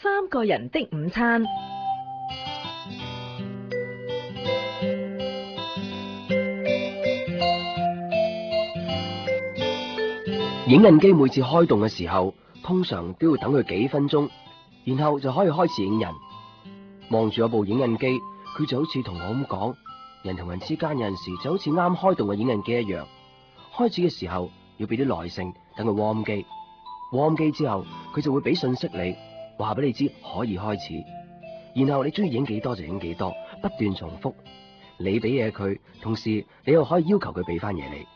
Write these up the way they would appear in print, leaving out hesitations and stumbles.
3個人的午餐。 影印機每次開動嘅時候，通常都要等佢幾分鐘，然後就可以開始影印。望住嗰部影印機，佢就好似同我咁講，人同人之間有陣時就好似啱開動嘅影印機一樣。開始嘅時候要俾啲耐性，等佢 warm 機。warm 機之後，佢就會俾信息你，話俾你知可以開始。然後你中意影幾多就影幾多，不斷重複。你俾嘢佢，同時你又可以要求佢俾翻嘢你。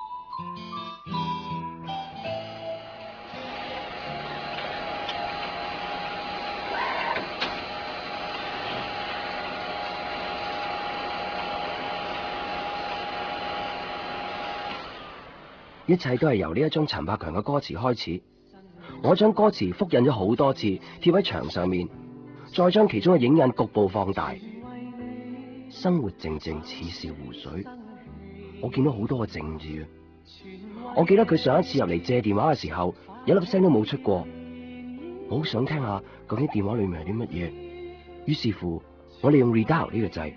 一切都係由呢一張陳百強嘅歌詞開始。我將歌詞複印咗好多次，貼喺牆上面，再將其中嘅影印局部放大。生活靜靜似是湖水，我見到好多個靜字啊！我記得佢上一次入嚟借電話嘅時候，一粒聲都冇出過。我好想聽下究竟電話裏面係啲乜嘢，於是乎我利用 redial 呢個掣。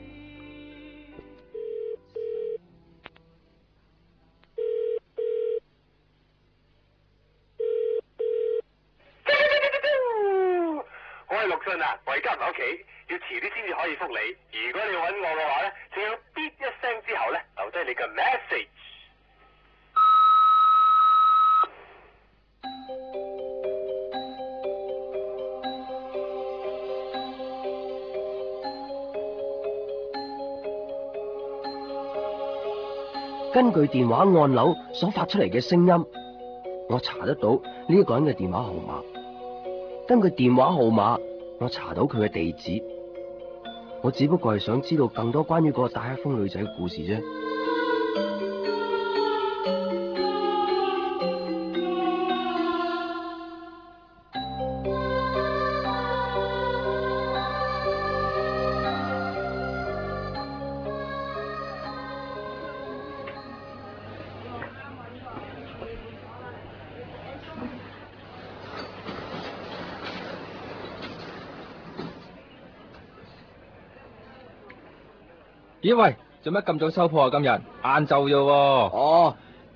我而家唔喺屋企，要遲啲先至可以覆你。如果你揾我嘅話咧，就要嗶一聲之後咧，留低你嘅 message。 根據電話按鈕所發出嚟嘅聲音，我查得到呢一個人嘅電話號碼。根據電話號碼，我查到佢嘅地址。我只不過係想知道更多關於嗰個戴黑風女仔嘅故事啫。 咦喂，做乜咁早收鋪啊？今日晏晝啫喎。 哦，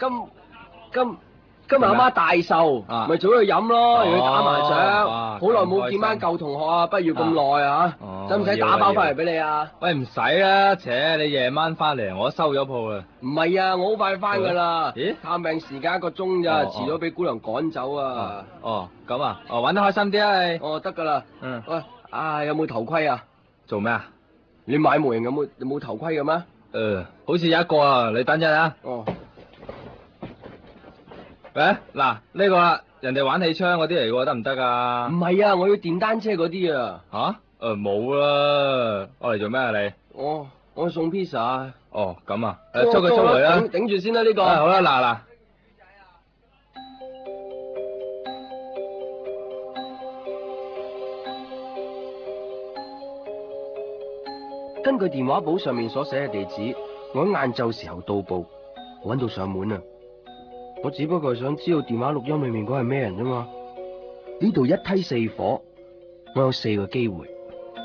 今日阿媽大壽，咪早去飲咯，又去打麻雀，好耐冇見翻舊同學啊，不如咁耐啊，使唔使打包翻嚟俾你啊？ 喂，唔使啦，扯你夜晚翻嚟，我收咗鋪啦。 唔係啊，我好快翻噶啦。咦？探病時間1個鐘咋，遲咗俾姑娘趕走啊。 哦，咁啊，玩得開心啲啊你。 哦，得噶啦。 嗯。 喂，有冇頭盔啊？ 做咩啊？ 你買模型有冇頭盔嘅咩？ 好似有一個啊，你等陣啊。哦。喂，嗱呢個啦，人哋玩氣槍嗰啲嚟嘅，得唔得啊？ 唔係啊，我要電單車嗰啲啊。 吓？冇啦，我嚟做咩啊你？ 我送 pizza。 哦，咁啊，出嚟啦， 頂住先啦呢個。 好啦，嗱。 根據電話簿上面所寫嘅地址，我喺晏晝時候到埗，搵到上門啊！我只不過係想知道電話錄音裏面嗰係咩人啫嘛。呢度一梯4伙，我有4個機會。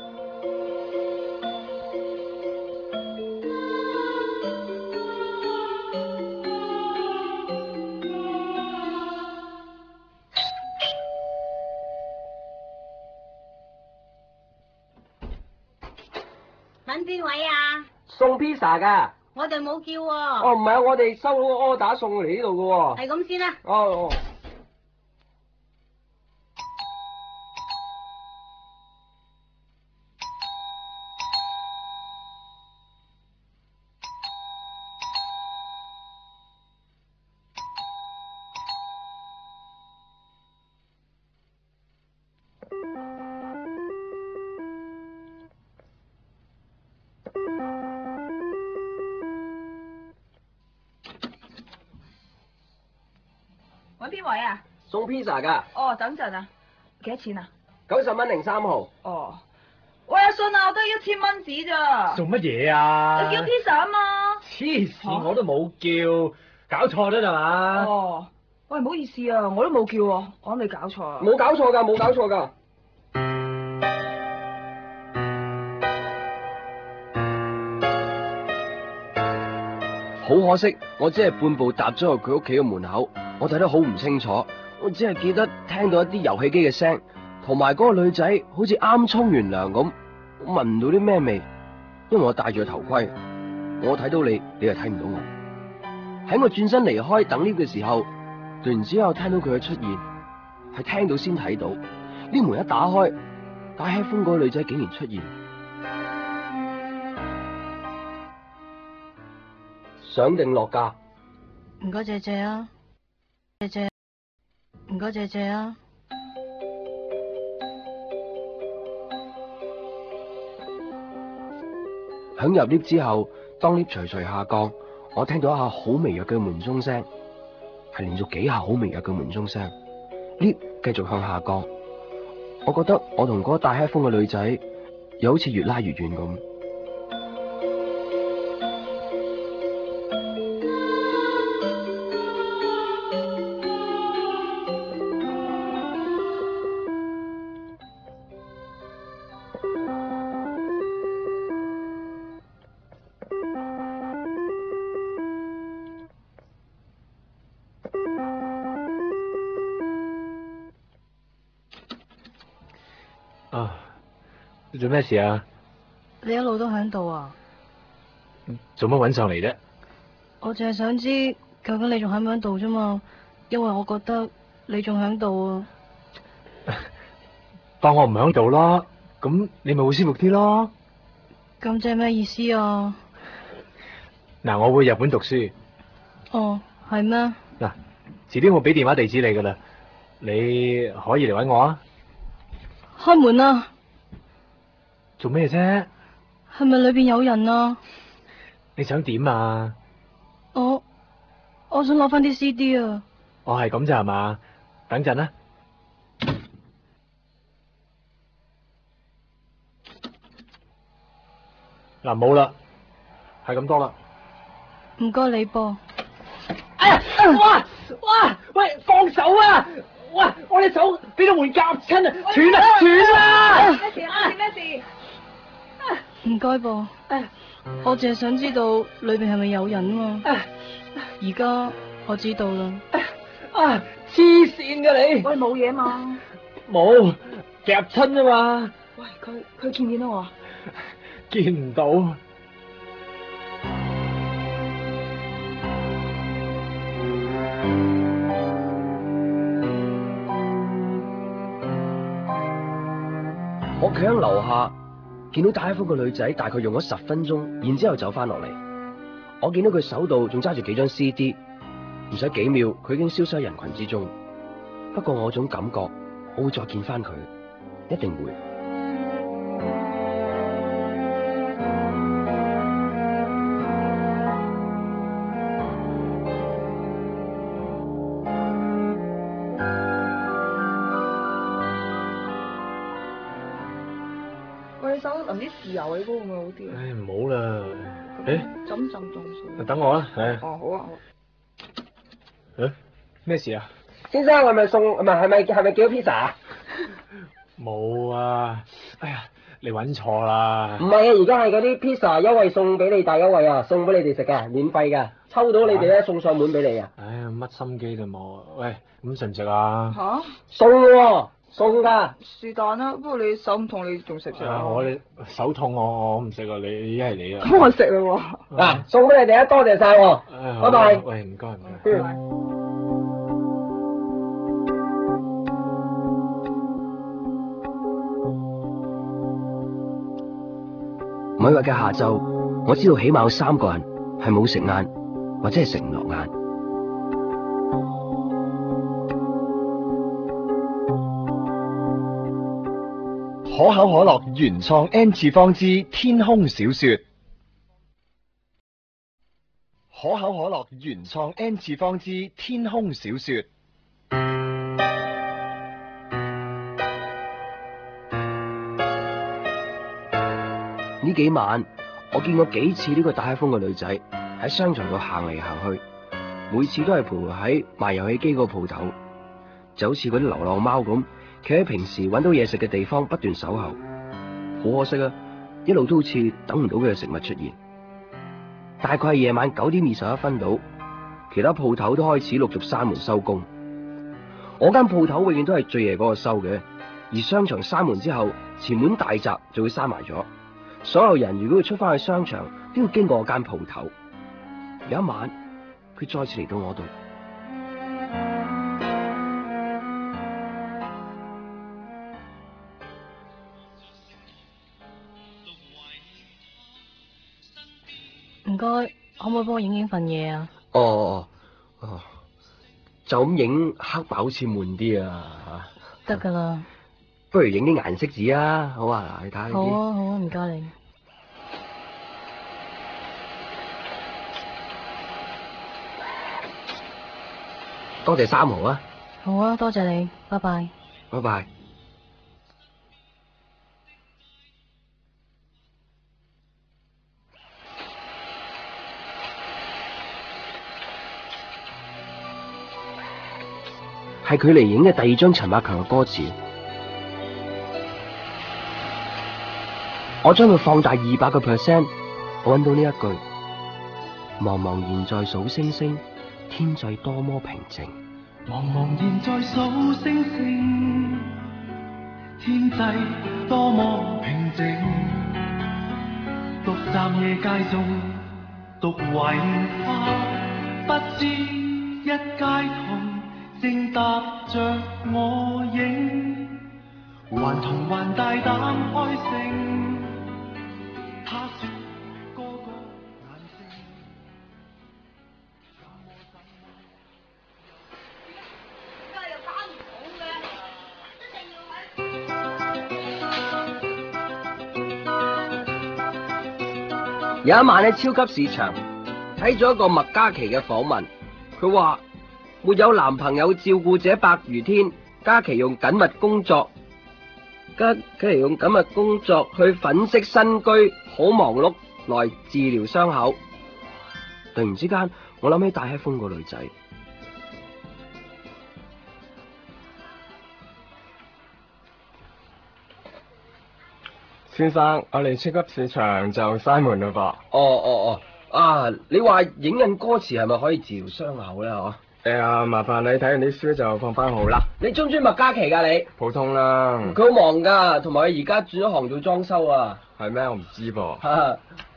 揾邊位啊？ 送 pizza 噶。 我哋冇叫喎。 哦，唔係啊，我哋收到個 order 送嚟呢度噶喎。 係咁先啦。 哦。 揾邊位啊？ 送 pizza 噶。 哦，等陣啊，幾多錢啊 ？90蚊零3毫。 哦，喂阿信啊，我得1000蚊紙咋？ 做乜嘢啊？ 你叫 pizza 啊嘛？ 黐線，我都冇叫，搞錯咗咋嘛？ 哦，喂，唔好意思啊，我都冇叫喎，我諗你搞錯啊。 冇搞錯噶，冇搞錯噶。 好可惜，我只係半步踏咗入佢屋企嘅門口，我睇得好唔清楚，我只係記得聽到一啲遊戲機嘅聲，同埋嗰個女仔好似啱沖完涼咁，我聞唔到啲咩味，因為我戴住個頭盔，我睇到你，你又睇唔到我。喺我轉身離開等 lift 嘅時候，突然之間我聽到佢嘅出現，係聽到先睇到。呢門一打開，戴 headphone 嗰個女仔竟然出現。上定落架？ 唔該，謝謝啊，謝謝，唔該，謝謝啊。 響入 lift 之後，當 lift 徐徐下降，我聽到一下好微弱嘅門鐘聲，係連續幾下好微弱嘅門鐘聲。lift 繼續向下降，我覺得我同嗰個戴 headphone 嘅女仔又好似越拉越遠咁。 啊，你做咩事啊？ 你一路都喺度啊？ 做乜搵上嚟啫？ 我淨係想知究竟你仲喺唔喺度啫嘛，因為我覺得你仲喺度啊。 當我唔喺度啦，咁你咪會舒服啲咯。 咁即係咩意思啊？ 嗱，我會日本讀書。 哦，係咩？ 嗱，遲啲我俾電話地址你噶啦，你可以嚟搵我啊。 開門啊！ 做咩啫？ 係咪裏邊有人啊？ 你想點啊？ 我想攞翻啲 CD 啊！ 我係咁咋係嘛？等陣啦。嗱，冇啦，係咁多啦。 唔該你噃。 哎呀！哇！喂，放手啊！哇！我隻手俾到門夾親啊，斷啦！ 咩事啊？咩事？ 唔該噃。我淨係想知道裏邊係咪有人啊嘛。而家我知道啦。 啊！黐線㗎你！ 喂，冇嘢嘛？ 冇夾親啊嘛。 喂，佢見唔見到我啊？ 見唔到。 我企喺樓下，見到戴 headphone 個女仔大概用咗10分鐘，然之後走翻落嚟。我見到佢手度仲揸住幾張 CD，唔使幾秒，佢已經消失喺人群之中。不過我有種感覺，我會再見翻佢，一定會。 喂，你手淋啲豉油喺嗰個會唔會好啲啊？ 唉，唔好啦。 浸凍水。 等我啦，係。 哦，好啊，好。 咩事啊？ 先生，係咪係咪叫咗 pizza 啊？ 冇啊！哎呀，你搵錯啦！ 唔係啊，而家係嗰啲 pizza 優惠送俾你大優惠啊，送俾你哋食噶，免費噶，抽到你哋咧送上門俾你啊！ 唉，乜心機都冇。喂，咁食唔食啊？ 吓？ 送喎，送噶。 是但啦，不過你手唔痛，你仲食唔食啊？ 我手痛，我唔食啊！你一係你啊。 咁我食啦喎。 嗱，送俾你哋啊，多謝晒喎。拜拜。 喂，唔該唔該。 某日嘅下晝，我知道起碼有3個人係冇食晏，或者係食唔落晏。 可口可樂原創 N 次方之天空小說。可口可樂原創 N 次方之天空小說。 呢幾晚我見過幾次呢個戴 headphone 嘅女仔喺商場度行嚟行去，每次都係徘徊喺賣遊戲機個鋪頭，就好似嗰啲流浪貓咁，企喺平時搵到嘢食嘅地方不斷守候。好可惜啊，一路都好似等唔到佢嘅食物出現。 大概係夜晚9:21到，其他鋪頭都開始陸續閂門收工。我間鋪頭永遠都係最夜嗰個收嘅，而商場閂門之後，前門大閘就會閂埋咗。所有人如果要出翻去商場，都要經過我間鋪頭。有一晚，佢再次嚟到我度。 唔該，可唔可以幫我影份嘢啊？ 哦，就咁影黑白好似悶啲啊， 得噶啦。 不如影啲顏色紙啊，好啊，你睇下呢啲。 好啊，好啊，唔該你。 多謝3毫啊。 好啊，多謝你，拜拜。 拜拜。係佢嚟影嘅第2張陳百強嘅歌詞，我將佢放大200%，我揾到呢一句：茫茫然在數星星，天際多麼平靜。 茫茫然在數星星，天際多麼平靜。獨站夜街中，獨為花，不知一街童正踏着我影，還童還大膽開聲。他說個個眼睛。 有一晚喺超級市場睇咗一個麥嘉琪嘅訪問，佢話沒有男朋友照顧這百餘天，嘉琪用緊密工作去粉飾新居，好忙碌來治療傷口。突然之間，我諗起戴黑風個女仔。 先生，我哋超級市場就閂門啦噃。 你話影印歌詞係咪可以治療傷口咧？ 麻煩你睇完啲書就放翻好啦。 你中唔中意麥嘉琪噶你？ 普通啦。 佢好忙噶，同埋佢而家轉咗行做裝修啊。 係咩？我唔知噃。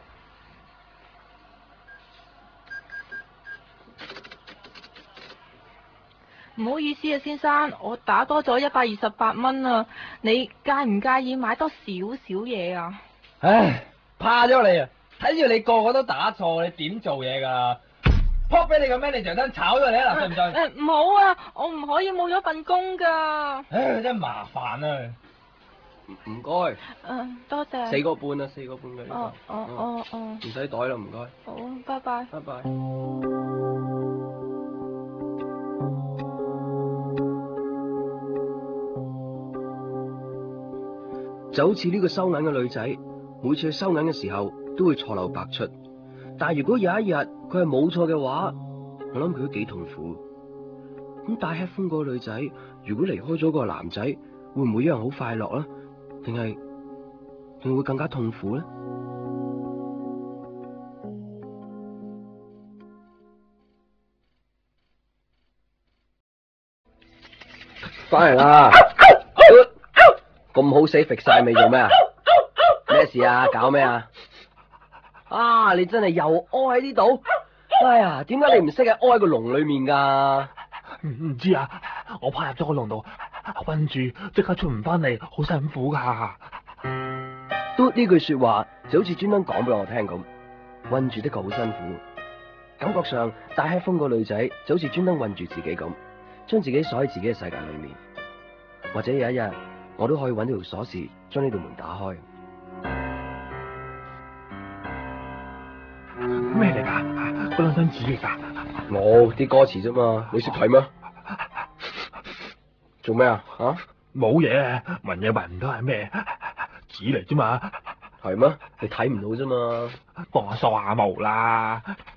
唔好意思啊，先生，我打多咗128蚊啊，你介唔介意買多少少嘢啊？ 唉，怕咗你啊！睇住你個個都打錯，你點做嘢噶？撲俾你個 manager 真炒咗你啊！信唔信？ 唔好啊，我唔可以冇咗份工噶。 唉，真係麻煩啊！ 唔該。 多謝。 4個半啊，4個半嘅呢個。 哦。 唔使袋啦，唔該。 好，拜拜。 拜拜。就好似呢個收銀嘅女仔，每次去收銀嘅時候都會錯漏百出。但係如果有一日佢係冇錯嘅話，我諗佢都幾痛苦。咁戴 headphone 嗰個女仔，如果離開咗個男仔，會唔會一樣好快樂呢？定係會更加痛苦呢？翻嚟啦！咁好死揈晒未做咩啊？咩事啊？搞咩啊？你真係又屙喺呢度？哎呀，點解你唔識啊？屙喺個籠裏面噶？ 唔知啊，我怕入咗個籠度，困住即刻出唔翻嚟，好辛苦噶。 都呢句說話就好似專登講俾我聽咁，困住的確好辛苦。感覺上戴黑風個女仔就好似專登困住自己咁，將自己鎖喺自己嘅世界裏面。或者有一日，我都可以揾到條鎖匙，將呢道門打開。 咩嚟噶？嗰兩張紙嚟噶？ 冇啲歌詞啫嘛，你識睇咩？做咩啊？ 冇嘢，聞嘢聞唔到係咩？紙嚟啫嘛。 係咩？你睇唔到啫嘛。 幫我梳下毛啦。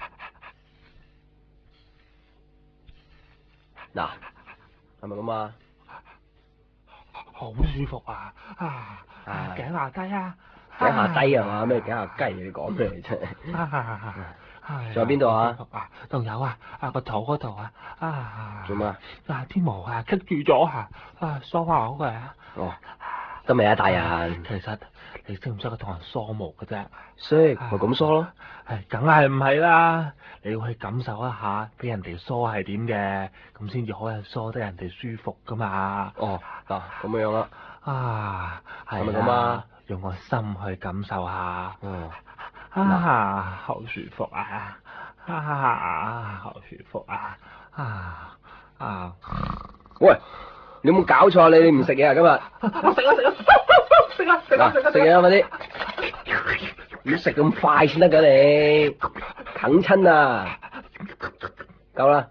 嗱，係咪咁啊？ 好舒服啊！頸下低啊！ 頸下低係嘛？咩頸下雞？你講咩嚟啫？ 仲有邊度啊？ 仲有啊，個肚嗰度做咩？ 啲毛棘住咗梳翻好佢啊。 哦，得未啊，大人？ 其實你識唔識得同人梳毛嘅啫？ 識，咪咁梳咯。 梗係唔係啦？你要去感受一下，俾人哋梳係點嘅，咁先至可以梳得人哋舒服噶嘛。 哦，嗱，咁樣啦。 係咪咁啊？ 用個心去感受下。好舒服啊！好舒服啊！ 喂，你有冇搞錯？你唔食嘢啊？今日我食啊！ 食嘢啊！快啲，要食咁快先得噶你，啃親啊！夠啦。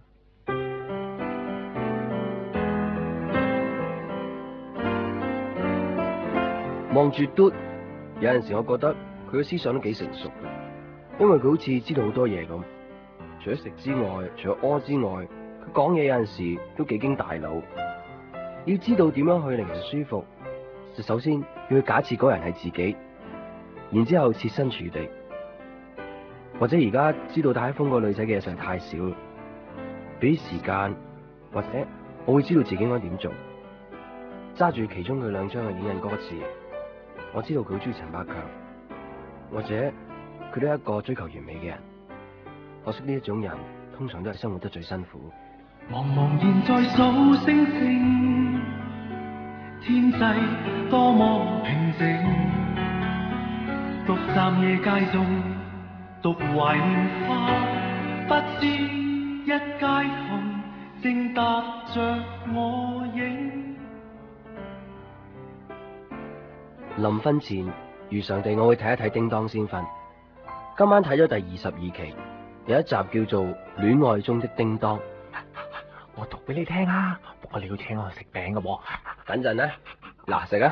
望住嘟，有陣時我覺得佢嘅思想都幾成熟嘅，因為佢好似知道好多嘢咁。除咗食之外，除咗屙之外，佢講嘢有陣時都幾經大腦。要知道點樣去令人舒服，就首先要去假設嗰人係自己，然之後設身處地。或者而家知道戴風個女仔嘅嘢實在太少，俾啲時間，或者我會知道自己應該點做。揸住其中佢2張嘅影印歌詞。我知道佢好中意陳百強，或者佢都係一個追求完美嘅人。可惜呢一種人通常都係生活得最辛苦。 茫茫然在數星星，天際多麼平靜，獨站夜街中，獨懷念花，不知一街童正踏着我影。 臨瞓前，如常地我會睇一睇叮當先瞓。今晚睇咗第22期，有一集叫做《戀愛中的叮當》。 我讀俾你聽啊，不過你要請我食餅嘅喎。 等陣啦，嗱食啊！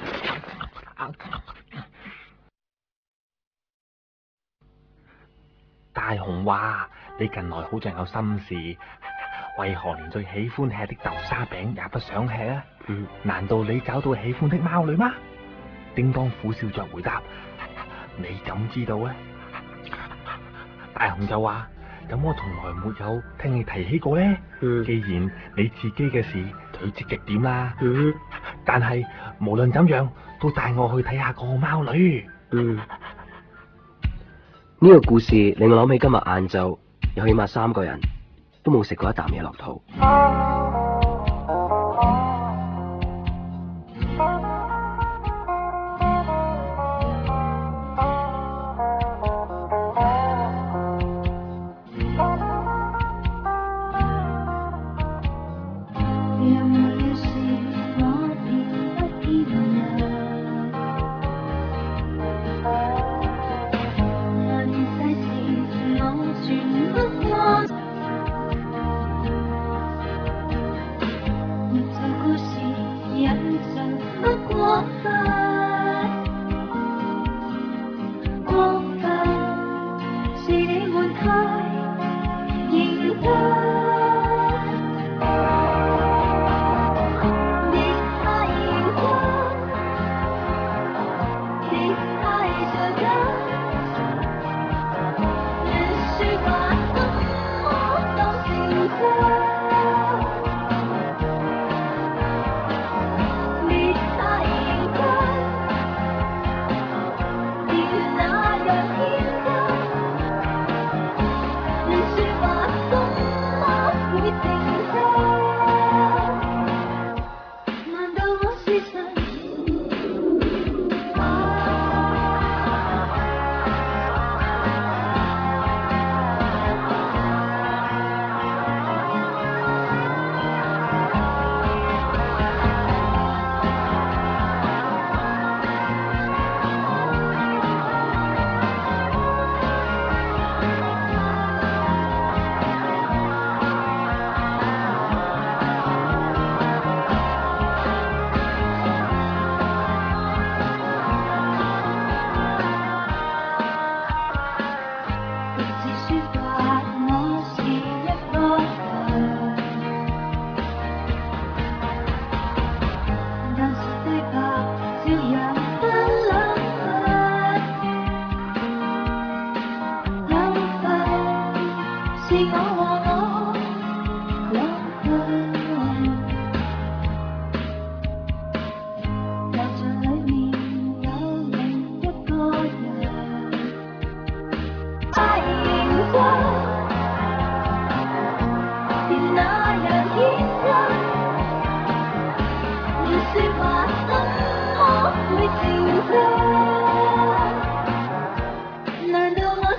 大雄話：你近來好像有心事，為何連最喜歡吃的豆沙餅也不想吃啊？難道你找到喜歡的貓女嗎？叮當苦笑着回答：你怎知道啊？大雄就話：咁我從來沒有聽你提起過呢。既然你自己嘅事就要積極點啦。但係無論怎樣，都帶我去睇下個貓女。 呢個故事令我諗起今日晏晝有起碼3個人都冇食過一啖嘢落肚。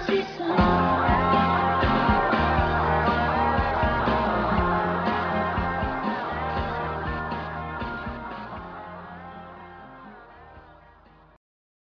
思想。